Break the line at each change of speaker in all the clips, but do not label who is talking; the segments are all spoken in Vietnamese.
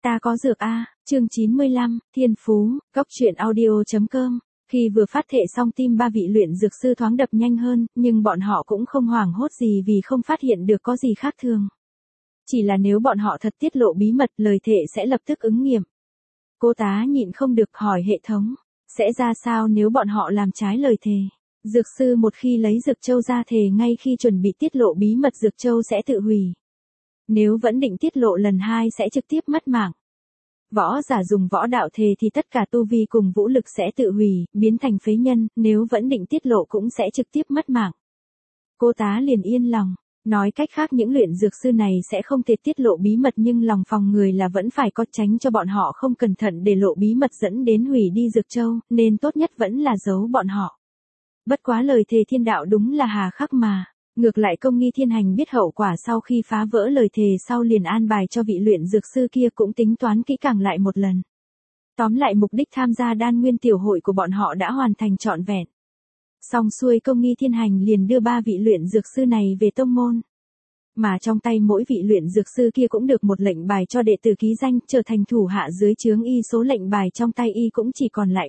Ta có dược a, chương 95, Thiên Phú, Góc truyện audio.com. Khi vừa phát thệ xong tim ba vị luyện dược sư thoáng đập nhanh hơn, nhưng bọn họ cũng không hoảng hốt gì vì không phát hiện được có gì khác thường. Chỉ là nếu bọn họ thật tiết lộ bí mật, lời thệ sẽ lập tức ứng nghiệm. Cô tá nhịn không được hỏi hệ thống, sẽ ra sao nếu bọn họ làm trái lời thề? Dược sư một khi lấy dược châu ra thề ngay khi chuẩn bị tiết lộ bí mật dược châu sẽ tự hủy. Nếu vẫn định tiết lộ lần hai sẽ trực tiếp mất mạng. Võ giả dùng võ đạo thề thì tất cả tu vi cùng vũ lực sẽ tự hủy, biến thành phế nhân, nếu vẫn định tiết lộ cũng sẽ trực tiếp mất mạng. Cô tá liền yên lòng, nói cách khác những luyện dược sư này sẽ không thể tiết lộ bí mật nhưng lòng phòng người là vẫn phải có tránh cho bọn họ không cẩn thận để lộ bí mật dẫn đến hủy đi dược châu, nên tốt nhất vẫn là giấu bọn họ. Bất quá lời thề thiên đạo đúng là hà khắc mà. Ngược lại Công Nghi Thiên Hành biết hậu quả sau khi phá vỡ lời thề sau liền an bài cho vị luyện dược sư kia cũng tính toán kỹ càng lại một lần. Tóm lại mục đích tham gia đan nguyên tiểu hội của bọn họ đã hoàn thành trọn vẹn. Xong xuôi Công Nghi Thiên Hành liền đưa ba vị luyện dược sư này về tông môn. Mà trong tay mỗi vị luyện dược sư kia cũng được một lệnh bài cho đệ tử ký danh trở thành thủ hạ dưới trướng y, số lệnh bài trong tay y cũng chỉ còn lại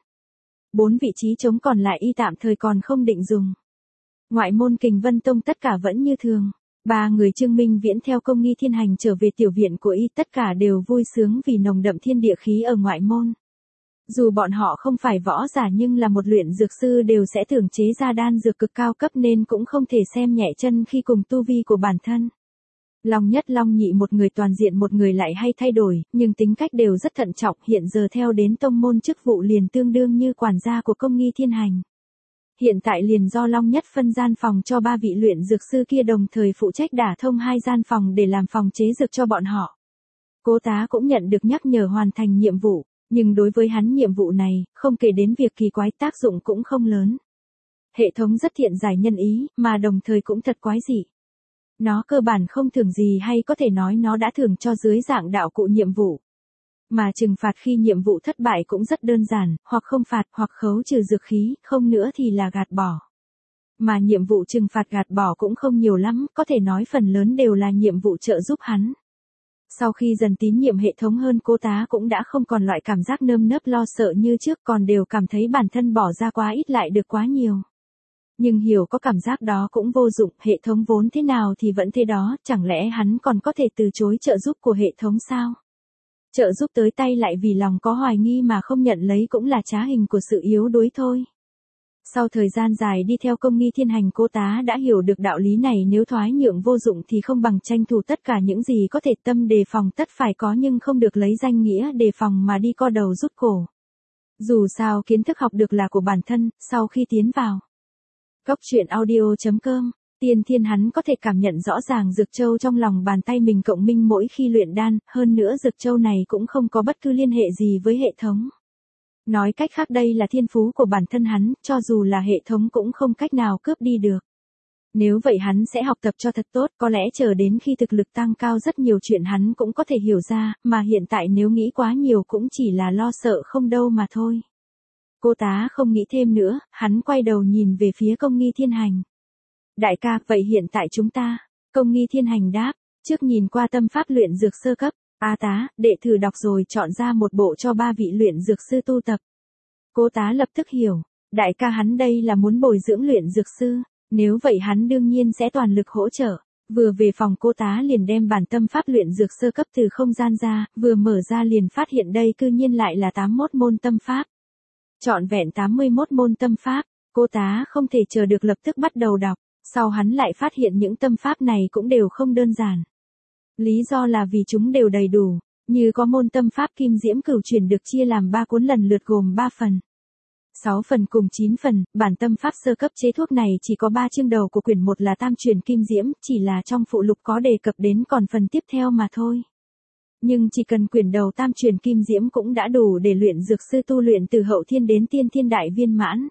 4 vị trí trống còn lại y tạm thời còn không định dùng. Ngoại môn Kình Vân Tông tất cả vẫn như thường. Ba người Trương Minh Viễn theo Công Nghi Thiên Hành trở về tiểu viện của y tất cả đều vui sướng vì nồng đậm thiên địa khí ở ngoại môn. Dù bọn họ không phải võ giả nhưng là một luyện dược sư đều sẽ tưởng chế ra đan dược cực cao cấp nên cũng không thể xem nhẹ chân khi cùng tu vi của bản thân. Long nhất long nhị một người toàn diện một người lại hay thay đổi, nhưng tính cách đều rất thận trọng, hiện giờ theo đến tông môn chức vụ liền tương đương như quản gia của Công Nghi Thiên Hành. Hiện tại liền do Long Nhất phân gian phòng cho ba vị luyện dược sư kia đồng thời phụ trách đả thông 2 gian phòng để làm phòng chế dược cho bọn họ. Cố tá cũng nhận được nhắc nhở hoàn thành nhiệm vụ, nhưng đối với hắn nhiệm vụ này, không kể đến việc kỳ quái tác dụng cũng không lớn. Hệ thống rất thiện giải nhân ý, mà đồng thời cũng thật quái dị. Nó cơ bản không thưởng gì hay có thể nói nó đã thưởng cho dưới dạng đạo cụ nhiệm vụ. Mà trừng phạt khi nhiệm vụ thất bại cũng rất đơn giản, hoặc không phạt hoặc khấu trừ dược khí, không nữa thì là gạt bỏ. Mà nhiệm vụ trừng phạt gạt bỏ cũng không nhiều lắm, có thể nói phần lớn đều là nhiệm vụ trợ giúp hắn. Sau khi dần tín nhiệm hệ thống hơn, cô tá cũng đã không còn loại cảm giác nơm nớp lo sợ như trước, còn đều cảm thấy bản thân bỏ ra quá ít lại được quá nhiều. Nhưng hiểu có cảm giác đó cũng vô dụng, hệ thống vốn thế nào thì vẫn thế đó, chẳng lẽ hắn còn có thể từ chối trợ giúp của hệ thống sao? Trợ giúp tới tay lại vì lòng có hoài nghi mà không nhận lấy cũng là trá hình của sự yếu đuối thôi. Sau thời gian dài đi theo Công Nghi Thiên Hành, cô tá đã hiểu được đạo lý này, nếu thoái nhượng vô dụng thì không bằng tranh thủ tất cả những gì có thể, tâm đề phòng tất phải có nhưng không được lấy danh nghĩa đề phòng mà đi co đầu rút cổ. Dù sao kiến thức học được là của bản thân, sau khi tiến vào Góc truyện audio.com, Tiên Thiên hắn có thể cảm nhận rõ ràng dược châu trong lòng bàn tay mình cộng minh mỗi khi luyện đan, hơn nữa dược châu này cũng không có bất cứ liên hệ gì với hệ thống. Nói cách khác đây là thiên phú của bản thân hắn, cho dù là hệ thống cũng không cách nào cướp đi được. Nếu vậy hắn sẽ học tập cho thật tốt, có lẽ chờ đến khi thực lực tăng cao rất nhiều chuyện hắn cũng có thể hiểu ra, mà hiện tại nếu nghĩ quá nhiều cũng chỉ là lo sợ không đâu mà thôi. Cô tá không nghĩ thêm nữa, hắn quay đầu nhìn về phía Công Nghi Thiên Hành. Đại ca, vậy hiện tại chúng ta, Công Nghi Thiên Hành đáp, trước nhìn qua tâm pháp luyện dược sơ cấp, tá, đệ thử đọc rồi chọn ra một bộ cho ba vị luyện dược sư tu tập. Cô tá lập tức hiểu, đại ca hắn đây là muốn bồi dưỡng luyện dược sư, nếu vậy hắn đương nhiên sẽ toàn lực hỗ trợ. Vừa về phòng cô tá liền đem bản tâm pháp luyện dược sơ cấp từ không gian ra, vừa mở ra liền phát hiện đây cư nhiên lại là 81 môn tâm pháp. Trọn vẹn 81 môn tâm pháp, cô tá không thể chờ được lập tức bắt đầu đọc, sau hắn lại phát hiện những tâm pháp này cũng đều không đơn giản. Lý do là vì chúng đều đầy đủ, như có môn tâm pháp Kim Diễm Cửu Chuyển được chia làm 3 cuốn lần lượt gồm 3 phần, 6 phần cùng 9 phần, bản tâm pháp sơ cấp chế thuốc này chỉ có 3 chương đầu của quyển 1 là Tam Truyền Kim Diễm, chỉ là trong phụ lục có đề cập đến còn phần tiếp theo mà thôi. Nhưng chỉ cần quyển đầu Tam Truyền Kim Diễm cũng đã đủ để luyện dược sư tu luyện từ hậu thiên đến tiên thiên đại viên mãn.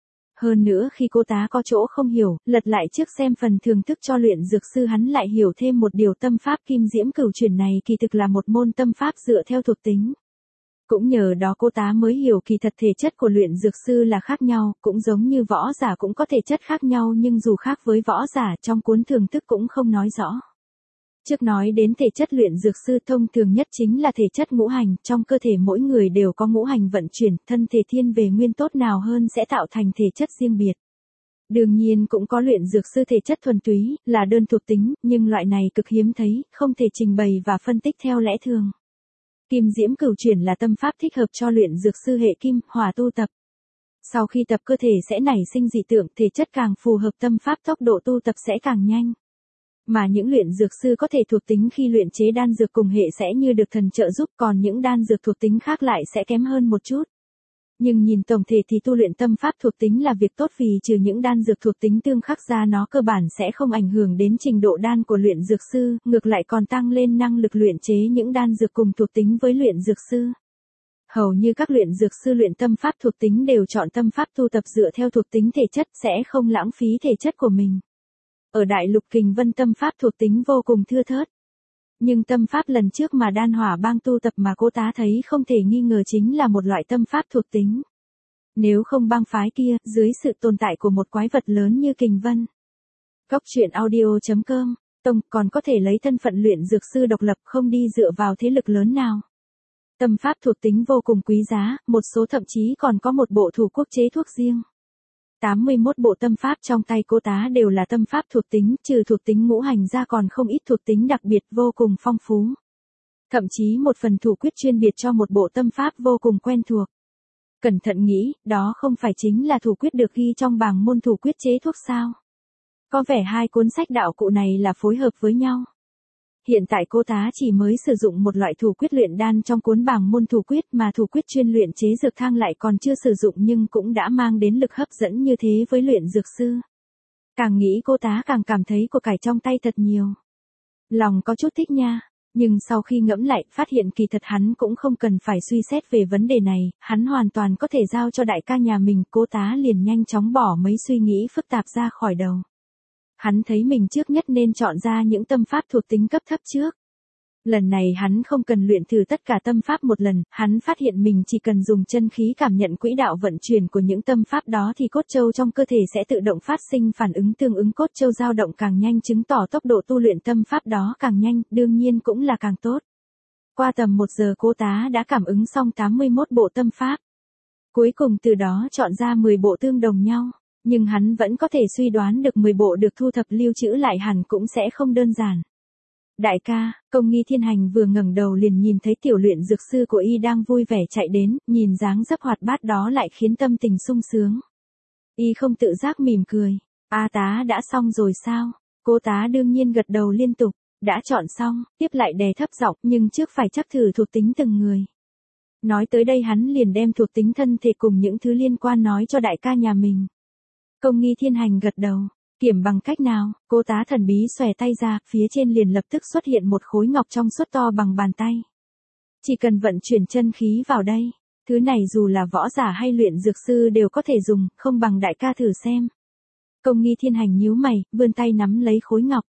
Hơn nữa khi cô tá có chỗ không hiểu, lật lại trước xem phần thưởng thức cho luyện dược sư hắn lại hiểu thêm một điều, tâm pháp Kim Diễm Cửu Chuyển này kỳ thực là một môn tâm pháp dựa theo thuộc tính. Cũng nhờ đó cô tá mới hiểu kỳ thật thể chất của luyện dược sư là khác nhau, cũng giống như võ giả cũng có thể chất khác nhau nhưng dù khác với võ giả trong cuốn thưởng thức cũng không nói rõ. Trước nói đến thể chất luyện dược sư thông thường nhất chính là thể chất ngũ hành, trong cơ thể mỗi người đều có ngũ hành vận chuyển, thân thể thiên về nguyên tốt nào hơn sẽ tạo thành thể chất riêng biệt. Đương nhiên cũng có luyện dược sư thể chất thuần túy, là đơn thuộc tính, nhưng loại này cực hiếm thấy, không thể trình bày và phân tích theo lẽ thường. Kim Diễm Cửu Chuyển là tâm pháp thích hợp cho luyện dược sư hệ kim, hỏa tu tập. Sau khi tập cơ thể sẽ nảy sinh dị tượng, thể chất càng phù hợp tâm pháp tốc độ tu tập sẽ càng nhanh. Mà những luyện dược sư có thể thuộc tính khi luyện chế đan dược cùng hệ sẽ như được thần trợ giúp, còn những đan dược thuộc tính khác lại sẽ kém hơn một chút. Nhưng nhìn tổng thể thì tu luyện tâm pháp thuộc tính là việc tốt vì trừ những đan dược thuộc tính tương khắc ra nó cơ bản sẽ không ảnh hưởng đến trình độ đan của luyện dược sư, ngược lại còn tăng lên năng lực luyện chế những đan dược cùng thuộc tính với luyện dược sư. Hầu như các luyện dược sư luyện tâm pháp thuộc tính đều chọn tâm pháp tu tập dựa theo thuộc tính thể chất sẽ không lãng phí thể chất của mình. Ở Đại Lục Kình Vân tâm pháp thuộc tính vô cùng thưa thớt. Nhưng tâm pháp lần trước mà Đan Hỏa Bang tu tập mà cô tá thấy không thể nghi ngờ chính là một loại tâm pháp thuộc tính. Nếu không bang phái kia, dưới sự tồn tại của một quái vật lớn như Kình Vân. Góc truyện audio.com, Tông còn có thể lấy thân phận luyện dược sư độc lập không đi dựa vào thế lực lớn nào. Tâm pháp thuộc tính vô cùng quý giá, một số thậm chí còn có một bộ thủ quốc chế thuốc riêng. 81 bộ tâm pháp trong tay cô tá đều là tâm pháp thuộc tính, trừ thuộc tính ngũ hành ra còn không ít thuộc tính đặc biệt vô cùng phong phú. Thậm chí một phần thủ quyết chuyên biệt cho một bộ tâm pháp vô cùng quen thuộc. Cẩn thận nghĩ, đó không phải chính là thủ quyết được ghi trong bảng môn thủ quyết chế thuốc sao? Có vẻ hai cuốn sách đạo cụ này là phối hợp với nhau. Hiện tại cô tá chỉ mới sử dụng một loại thủ quyết luyện đan trong cuốn bảng môn thủ quyết mà thủ quyết chuyên luyện chế dược thang lại còn chưa sử dụng nhưng cũng đã mang đến lực hấp dẫn như thế với luyện dược sư. Càng nghĩ cô tá càng cảm thấy của cải trong tay thật nhiều. Lòng có chút thích nha, nhưng sau khi ngẫm lại phát hiện kỳ thật hắn cũng không cần phải suy xét về vấn đề này, hắn hoàn toàn có thể giao cho đại ca nhà mình. Cô tá liền nhanh chóng bỏ mấy suy nghĩ phức tạp ra khỏi đầu. Hắn thấy mình trước nhất nên chọn ra những tâm pháp thuộc tính cấp thấp trước. Lần này hắn không cần luyện thử tất cả tâm pháp một lần, hắn phát hiện mình chỉ cần dùng chân khí cảm nhận quỹ đạo vận chuyển của những tâm pháp đó thì cốt châu trong cơ thể sẽ tự động phát sinh phản ứng tương ứng, cốt châu dao động càng nhanh chứng tỏ tốc độ tu luyện tâm pháp đó càng nhanh, đương nhiên cũng là càng tốt. Qua tầm 1 giờ cô tá đã cảm ứng xong 81 bộ tâm pháp. Cuối cùng từ đó chọn ra 10 bộ tương đồng nhau. Nhưng hắn vẫn có thể suy đoán được 10 bộ được thu thập lưu trữ lại hẳn cũng sẽ không đơn giản. Đại ca, Công Nghi Thiên Hành vừa ngẩng đầu liền nhìn thấy tiểu luyện dược sư của y đang vui vẻ chạy đến, nhìn dáng dấp hoạt bát đó lại khiến tâm tình sung sướng. Y không tự giác mỉm cười. A tá đã xong rồi sao? Cô tá đương nhiên gật đầu liên tục. Đã chọn xong, tiếp lại đè thấp giọng nhưng trước phải chắc thử thuộc tính từng người. Nói tới đây hắn liền đem thuộc tính thân thể cùng những thứ liên quan nói cho đại ca nhà mình. Công Nghi Thiên Hành gật đầu. Kiểm bằng cách nào? Cô tá thần bí xòe tay ra, phía trên liền lập tức xuất hiện một khối ngọc trong suốt to bằng bàn tay. Chỉ cần vận chuyển chân khí vào đây, thứ này dù là võ giả hay luyện dược sư đều có thể dùng, không bằng đại ca thử xem. Công Nghi Thiên Hành nhíu mày, vươn tay nắm lấy khối ngọc.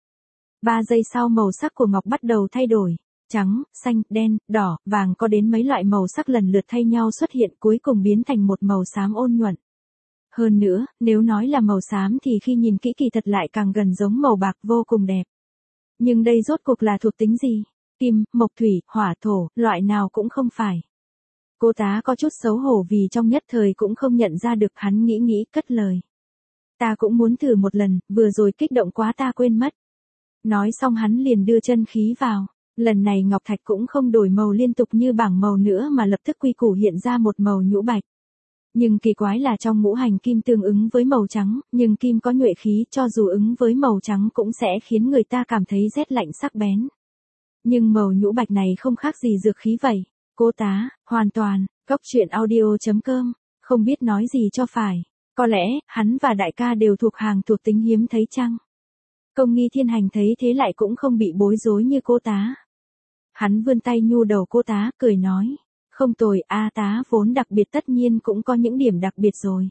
3 giây sau màu sắc của ngọc bắt đầu thay đổi. Trắng, xanh, đen, đỏ, vàng có đến mấy loại màu sắc lần lượt thay nhau xuất hiện cuối cùng biến thành một màu xám ôn nhuận. Hơn nữa, nếu nói là màu xám thì khi nhìn kỹ kỳ thật lại càng gần giống màu bạc vô cùng đẹp. Nhưng đây rốt cuộc là thuộc tính gì? Kim, mộc thủy, hỏa thổ, loại nào cũng không phải. Cô tá có chút xấu hổ vì trong nhất thời cũng không nhận ra được, hắn nghĩ cất lời. Ta cũng muốn thử một lần, vừa rồi kích động quá ta quên mất. Nói xong hắn liền đưa chân khí vào. Lần này ngọc thạch cũng không đổi màu liên tục như bảng màu nữa mà lập tức quy củ hiện ra một màu nhũ bạch. Nhưng kỳ quái là trong ngũ hành kim tương ứng với màu trắng, nhưng kim có nhuệ khí cho dù ứng với màu trắng cũng sẽ khiến người ta cảm thấy rét lạnh sắc bén. Nhưng màu nhũ bạch này không khác gì dược khí vậy. Cô tá, hoàn toàn, góc truyện audio.com, không biết nói gì cho phải. Có lẽ, hắn và đại ca đều thuộc hàng thuộc tính hiếm thấy chăng? Công Nghi Thiên Hành thấy thế lại cũng không bị bối rối như cô tá. Hắn vươn tay nhu đầu cô tá, cười nói. Không tồi, A tá vốn đặc biệt tất nhiên cũng có những điểm đặc biệt rồi.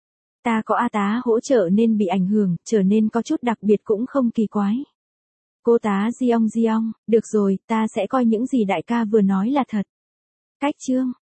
Ta có A tá hỗ trợ nên bị ảnh hưởng, trở nên có chút đặc biệt cũng không kỳ quái. Cô tá Giong, được rồi, ta sẽ coi những gì đại ca vừa nói là thật. Cách chương